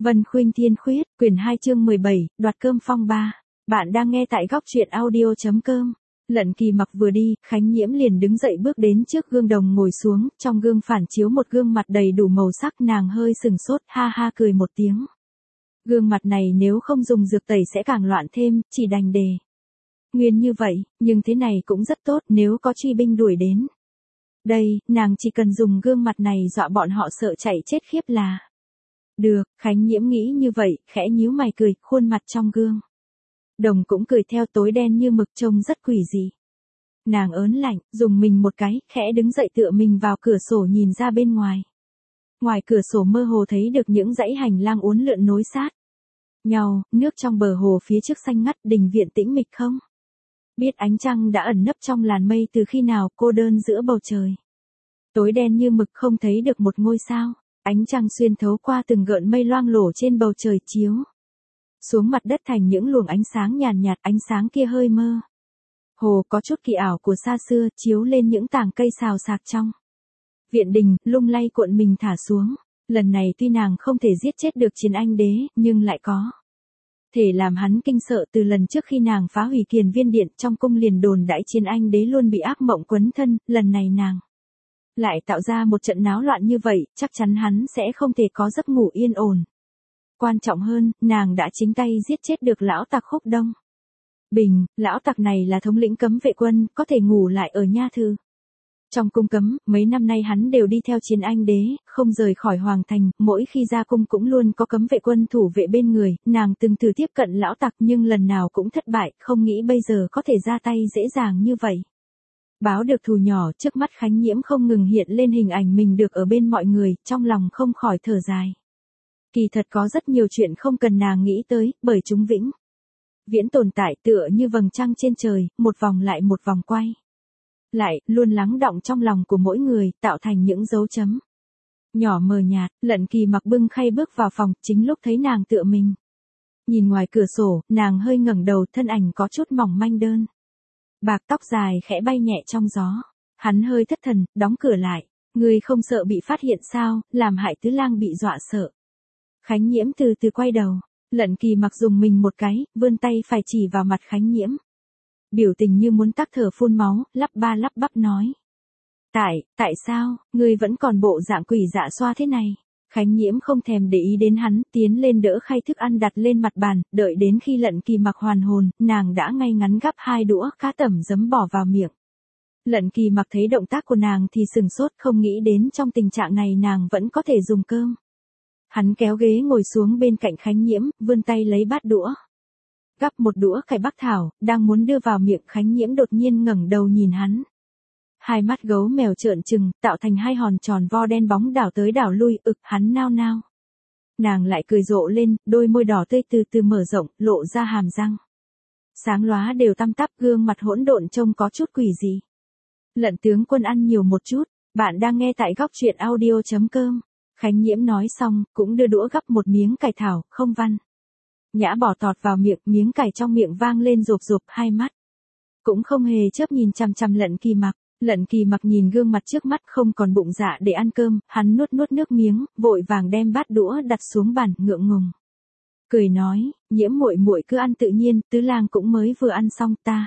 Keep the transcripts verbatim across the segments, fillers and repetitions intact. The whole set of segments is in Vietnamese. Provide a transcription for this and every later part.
Vân Khuynh Thiên Khuyết, quyển hai chương mười bảy, đoạt cơm phong ba. Bạn đang nghe tại góc truyện audio.com. Lận Kỳ Mặc vừa đi, Khánh Nhiễm liền đứng dậy bước đến trước gương đồng ngồi xuống, trong gương phản chiếu một gương mặt đầy đủ màu sắc, nàng hơi sừng sốt, ha ha cười một tiếng. Gương mặt này nếu không dùng dược tẩy sẽ càng loạn thêm, chỉ đành đề. Nguyên như vậy, nhưng thế này cũng rất tốt nếu có truy binh đuổi đến. Đây, nàng chỉ cần dùng gương mặt này dọa bọn họ sợ chạy chết khiếp là. Được, Khánh Nhiễm nghĩ như vậy, khẽ nhíu mày cười, khuôn mặt trong gương. Đồng cũng cười theo, tối đen như mực trông rất quỷ dị. Nàng ớn lạnh, dùng mình một cái, khẽ đứng dậy tựa mình vào cửa sổ nhìn ra bên ngoài. Ngoài cửa sổ mơ hồ thấy được những dãy hành lang uốn lượn nối sát nhau, nước trong bờ hồ phía trước xanh ngắt, đình viện tĩnh mịch không? Biết ánh trăng đã ẩn nấp trong làn mây từ khi nào, cô đơn giữa bầu trời. Tối đen như mực không thấy được một ngôi sao. Ánh trăng xuyên thấu qua từng gợn mây loang lổ trên bầu trời chiếu xuống mặt đất thành những luồng ánh sáng nhàn nhạt, ánh sáng kia hơi mơ hồ có chút kỳ ảo của xa xưa, chiếu lên những tảng cây xào xạc trong viện đình, lung lay cuộn mình thả xuống. Lần này tuy nàng không thể giết chết được Chiến Anh Đế, nhưng lại có thể làm hắn kinh sợ. Từ lần trước khi nàng phá hủy Kiền Viên Điện, trong cung liền đồn đãi Chiến Anh Đế luôn bị ác mộng quấn thân, lần này nàng lại tạo ra một trận náo loạn như vậy, chắc chắn hắn sẽ không thể có giấc ngủ yên ổn. Quan trọng hơn, nàng đã chính tay giết chết được lão tặc Khúc Đông Bình. Lão tặc này là thống lĩnh cấm vệ quân, có thể ngủ lại ở nha thư trong cung cấm. Mấy năm nay hắn đều đi theo Chiến Anh Đế, không rời khỏi hoàng thành, mỗi khi ra cung cũng luôn có cấm vệ quân thủ vệ bên người. Nàng từng thử tiếp cận lão tặc nhưng lần nào cũng thất bại, không nghĩ bây giờ có thể ra tay dễ dàng như vậy. Báo được thù nhỏ, trước mắt Khánh Nhiễm không ngừng hiện lên hình ảnh mình được ở bên mọi người, trong lòng không khỏi thở dài. Kỳ thật có rất nhiều chuyện không cần nàng nghĩ tới, bởi chúng vĩnh viễn tồn tại, tựa như vầng trăng trên trời, một vòng lại một vòng quay lại, luôn lắng đọng trong lòng của mỗi người, tạo thành những dấu chấm nhỏ mờ nhạt. Lận Kỳ Mặc bưng khay bước vào phòng, chính lúc thấy nàng tựa mình nhìn ngoài cửa sổ, nàng hơi ngẩng đầu, thân ảnh có chút mỏng manh đơn bạc, tóc dài khẽ bay nhẹ trong gió. Hắn hơi thất thần, đóng cửa lại. Ngươi không sợ bị phát hiện sao, làm hại tứ lang bị dọa sợ. Khánh Nhiễm từ từ quay đầu. Lận Kỳ Mặc dùng mình một cái, vươn tay phải chỉ vào mặt Khánh Nhiễm. Biểu tình như muốn tắc thở phun máu, lắp ba lắp bắp nói. Tại, tại sao, ngươi vẫn còn bộ dạng quỷ dạ xoa thế này? Khánh Nhiễm không thèm để ý đến hắn, tiến lên đỡ khay thức ăn đặt lên mặt bàn, đợi đến khi Lận Kỳ Mặc hoàn hồn, nàng đã ngay ngắn gắp hai đũa cá tẩm giấm bỏ vào miệng. Lận Kỳ Mặc thấy động tác của nàng thì sừng sốt, không nghĩ đến trong tình trạng này nàng vẫn có thể dùng cơm. Hắn kéo ghế ngồi xuống bên cạnh Khánh Nhiễm, vươn tay lấy bát đũa. Gắp một đũa cải bắc thảo, đang muốn đưa vào miệng, Khánh Nhiễm đột nhiên ngẩng đầu nhìn hắn. Hai mắt gấu mèo trợn trừng, tạo thành hai hòn tròn vo đen bóng đảo tới đảo lui, ực, hắn nao nao. Nàng lại cười rộ lên, đôi môi đỏ tươi từ từ mở rộng, lộ ra hàm răng sáng lóa đều tăm tắp, gương mặt hỗn độn trông có chút quỷ dị. Lận tướng quân ăn nhiều một chút, bạn đang nghe tại góc truyện audio.com. Khánh Nhiễm nói xong, cũng đưa đũa gắp một miếng cải thảo, không văn nhã bỏ tọt vào miệng, miếng cải trong miệng vang lên rộp rộp, hai mắt cũng không hề chớp nhìn chằm chằm Lận Kỳ Mặc. Lận Kỳ Mặc nhìn gương mặt trước mắt không còn bụng dạ để ăn cơm, hắn nuốt nuốt nước miếng, vội vàng đem bát đũa đặt xuống bàn, ngượng ngùng cười nói, Nhiễm muội muội cứ ăn tự nhiên, tứ lang cũng mới vừa ăn xong, ta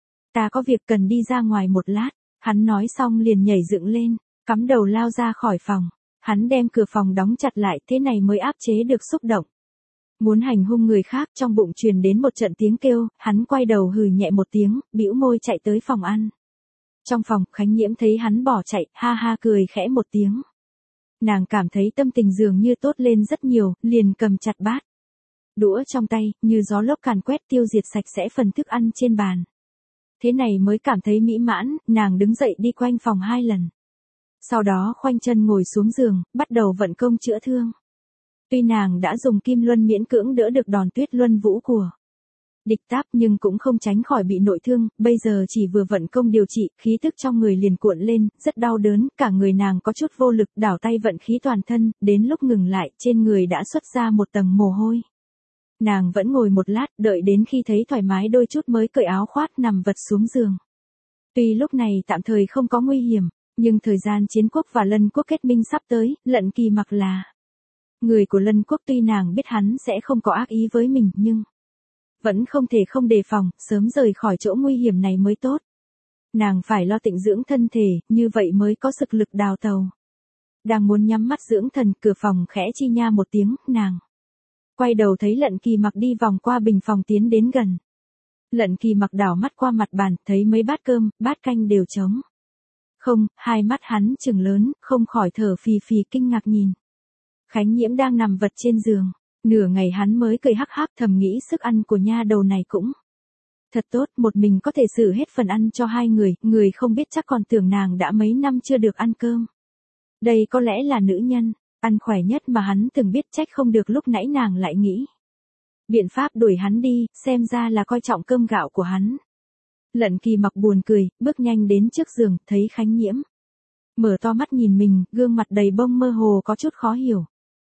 ta có việc cần đi ra ngoài một lát. Hắn nói xong liền nhảy dựng lên, cắm đầu lao ra khỏi phòng. Hắn đem cửa phòng đóng chặt lại, thế này mới áp chế được xúc động muốn hành hung người khác. Trong bụng truyền đến một trận tiếng kêu, hắn quay đầu hừ nhẹ một tiếng, bĩu môi chạy tới phòng ăn. Trong phòng, Khánh Nhiễm thấy hắn bỏ chạy, ha ha cười khẽ một tiếng. Nàng cảm thấy tâm tình dường như tốt lên rất nhiều, liền cầm chặt bát đũa trong tay, như gió lốc càn quét tiêu diệt sạch sẽ phần thức ăn trên bàn. Thế này mới cảm thấy mỹ mãn, nàng đứng dậy đi quanh phòng hai lần. Sau đó khoanh chân ngồi xuống giường, bắt đầu vận công chữa thương. Tuy nàng đã dùng kim luân miễn cưỡng đỡ được đòn tuyết luân vũ của địch táp nhưng cũng không tránh khỏi bị nội thương, bây giờ chỉ vừa vận công điều trị, khí tức trong người liền cuộn lên, rất đau đớn, cả người nàng có chút vô lực, đảo tay vận khí toàn thân, đến lúc ngừng lại, trên người đã xuất ra một tầng mồ hôi. Nàng vẫn ngồi một lát, đợi đến khi thấy thoải mái đôi chút mới cởi áo khoác nằm vật xuống giường. Tuy lúc này tạm thời không có nguy hiểm, nhưng thời gian chiến quốc và lân quốc kết minh sắp tới, Lận Kỳ Mặc là Người của Lân Quốc tuy nàng biết hắn sẽ không có ác ý với mình nhưng vẫn không thể không đề phòng, sớm rời khỏi chỗ nguy hiểm này mới tốt. Nàng phải lo tịnh dưỡng thân thể, như vậy mới có sức lực đào tàu. Đang muốn nhắm mắt dưỡng thần, cửa phòng khẽ chi nha một tiếng, nàng quay đầu thấy Lận Kỳ Mặc đi vòng qua bình phòng tiến đến gần. Lận Kỳ Mặc đảo mắt qua mặt bàn, thấy mấy bát cơm, bát canh đều trống. Không, hai mắt hắn trừng lớn, không khỏi thở phì phì kinh ngạc nhìn. Khánh Nhiễm đang nằm vật trên giường, nửa ngày hắn mới cười hắc hắc thầm nghĩ sức ăn của nha đầu này cũng thật tốt, một mình có thể xử hết phần ăn cho hai người, người không biết chắc còn tưởng nàng đã mấy năm chưa được ăn cơm. Đây có lẽ là nữ nhân, ăn khỏe nhất mà hắn từng biết, trách không được lúc nãy nàng lại nghĩ biện pháp đuổi hắn đi, xem ra là coi trọng cơm gạo của hắn. Lận Kỳ Mặc buồn cười, bước nhanh đến trước giường, thấy Khánh Nhiễm mở to mắt nhìn mình, gương mặt đầy bông mơ hồ có chút khó hiểu.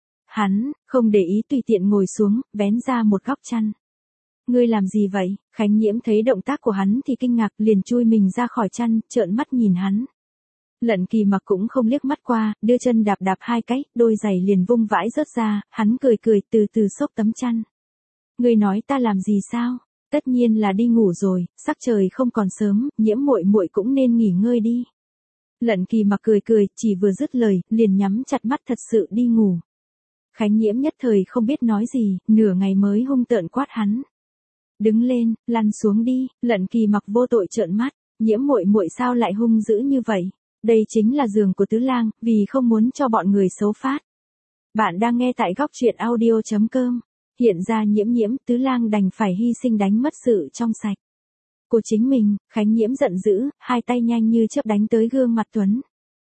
Hắn không để ý tùy tiện ngồi xuống, vén ra một góc chăn. Ngươi làm gì vậy? Khánh Nhiễm thấy động tác của hắn thì kinh ngạc, liền chui mình ra khỏi chăn, trợn mắt nhìn hắn. Lận Kỳ Mặc cũng không liếc mắt qua, đưa chân đạp đạp hai cái, đôi giày liền vung vãi rớt ra, hắn cười cười từ từ xốc tấm chăn. Ngươi nói ta làm gì sao? Tất nhiên là đi ngủ rồi, sắc trời không còn sớm, Nhiễm muội muội cũng nên nghỉ ngơi đi. Lận Kỳ Mặc cười cười, chỉ vừa dứt lời, liền nhắm chặt mắt thật sự đi ngủ. Khánh Nhiễm nhất thời không biết nói gì, nửa ngày mới hung tợn quát hắn. Đứng lên, lăn xuống đi. Lận Kỳ Mặc vô tội trợn mắt, Nhiễm muội muội sao lại hung dữ như vậy? Đây chính là giường của Tứ Lang, vì không muốn cho bọn người xấu phát. Bạn đang nghe tại góc truyện audio chấm com. Hiện ra Nhiễm Nhiễm, Tứ Lang đành phải hy sinh đánh mất sự trong sạch của chính mình. Khánh Nhiễm giận dữ, hai tay nhanh như chớp đánh tới gương mặt tuấn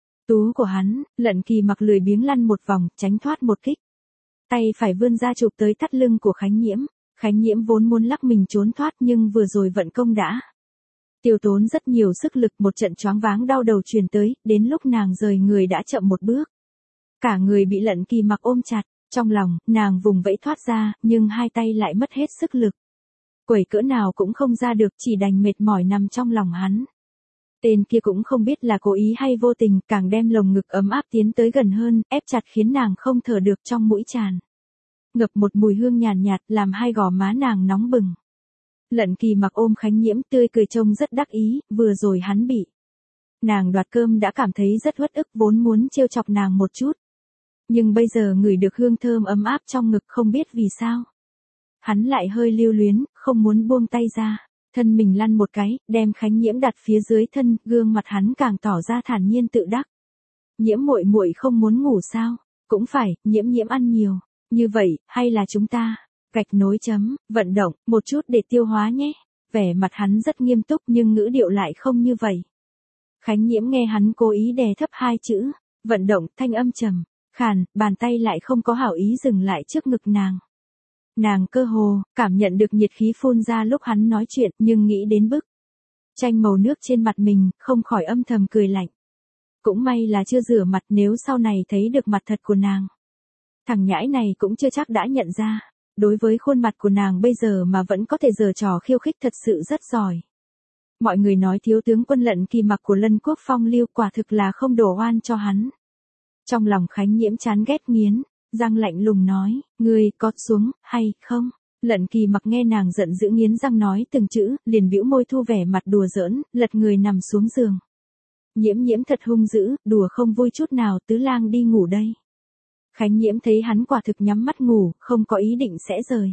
tú của hắn. Lận Kỳ Mặc lười biếng lăn một vòng, tránh thoát một kích. Tay phải vươn ra chụp tới thắt lưng của Khánh Nhiễm. Khánh Nhiễm vốn muốn lắc mình trốn thoát nhưng vừa rồi vận công đã tiêu tốn rất nhiều sức lực, một trận choáng váng đau đầu truyền tới, đến lúc nàng rời người đã chậm một bước. Cả người bị Lận Kỳ Mặc ôm chặt, trong lòng, nàng vùng vẫy thoát ra, nhưng hai tay lại mất hết sức lực. Quẩy cỡ nào cũng không ra được, chỉ đành mệt mỏi nằm trong lòng hắn. Tên kia cũng không biết là cố ý hay vô tình, càng đem lồng ngực ấm áp tiến tới gần hơn, ép chặt khiến nàng không thở được, trong mũi tràn ngập một mùi hương nhàn nhạt, nhạt, làm hai gò má nàng nóng bừng. Lận Kỳ Mặc ôm Khánh Nhiễm tươi cười trông rất đắc ý, vừa rồi hắn bị nàng đoạt cơm đã cảm thấy rất uất ức, vốn muốn trêu chọc nàng một chút. Nhưng bây giờ ngửi được hương thơm ấm áp trong ngực, không biết vì sao. Hắn lại hơi lưu luyến, không muốn buông tay ra, thân mình lăn một cái, đem Khánh Nhiễm đặt phía dưới thân, gương mặt hắn càng tỏ ra thản nhiên tự đắc. Nhiễm muội muội không muốn ngủ sao? Cũng phải, Nhiễm Nhiễm ăn nhiều. Như vậy, hay là chúng ta gạch nối chấm, vận động, một chút để tiêu hóa nhé. Vẻ mặt hắn rất nghiêm túc nhưng ngữ điệu lại không như vậy. Khánh Nhiễm nghe hắn cố ý đè thấp hai chữ, vận động, thanh âm trầm, khàn, bàn tay lại không có hảo ý dừng lại trước ngực nàng. Nàng cơ hồ cảm nhận được nhiệt khí phun ra lúc hắn nói chuyện, nhưng nghĩ đến bức tranh màu nước trên mặt mình, không khỏi âm thầm cười lạnh. Cũng may là chưa rửa mặt, nếu sau này thấy được mặt thật của nàng, thằng nhãi này cũng chưa chắc đã nhận ra. Đối với khuôn mặt của nàng bây giờ mà vẫn có thể giở trò khiêu khích thật sự rất giỏi. Mọi người nói thiếu tướng quân Lận Kỳ Mặc của Lân Quốc phong lưu, quả thực là không đổ oan cho hắn. Trong lòng Khánh Nhiễm chán ghét nghiến, răng lạnh lùng nói, ngươi có xuống, hay không? Lận Kỳ Mặc nghe nàng giận dữ nghiến răng nói từng chữ, liền bĩu môi thu vẻ mặt đùa giỡn, lật người nằm xuống giường. Nhiễm Nhiễm thật hung dữ, đùa không vui chút nào, Tứ Lang đi ngủ đây. Khánh Nhiễm thấy hắn quả thực nhắm mắt ngủ, không có ý định sẽ rời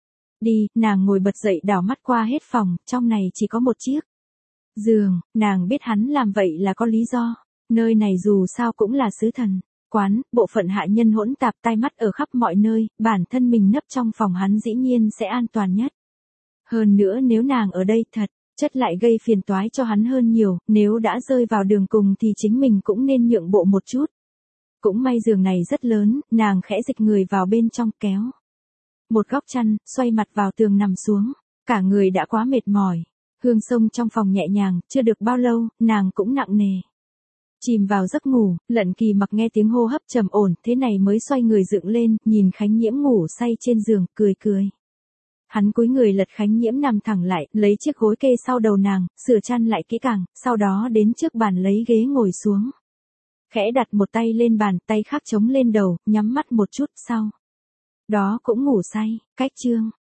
đi, nàng ngồi bật dậy đảo mắt qua hết phòng, trong này chỉ có một chiếc giường, nàng biết hắn làm vậy là có lý do, nơi này dù sao cũng là xứ thần quán, bộ phận hạ nhân hỗn tạp, tai mắt ở khắp mọi nơi, bản thân mình nấp trong phòng hắn dĩ nhiên sẽ an toàn nhất. Hơn nữa nếu nàng ở đây thật chất lại gây phiền toái cho hắn hơn nhiều, nếu đã rơi vào đường cùng thì chính mình cũng nên nhượng bộ một chút. Cũng may giường này rất lớn, nàng khẽ dịch người vào bên trong, kéo một góc chăn, xoay mặt vào tường nằm xuống, cả người đã quá mệt mỏi. Hương xông trong phòng nhẹ nhàng, chưa được bao lâu, nàng cũng nặng nề chìm vào giấc ngủ. Lận Kỳ Mặc nghe tiếng hô hấp trầm ổn, thế này mới xoay người dựng lên, nhìn Khánh Nhiễm ngủ say trên giường, cười cười. Hắn cúi người lật Khánh Nhiễm nằm thẳng lại, lấy chiếc gối kê sau đầu nàng, sửa chăn lại kỹ càng, sau đó đến trước bàn lấy ghế ngồi xuống. khẽ đặt một tay lên bàn, tay khác chống lên đầu, nhắm mắt một chút, sau đó cũng ngủ say. Cách chương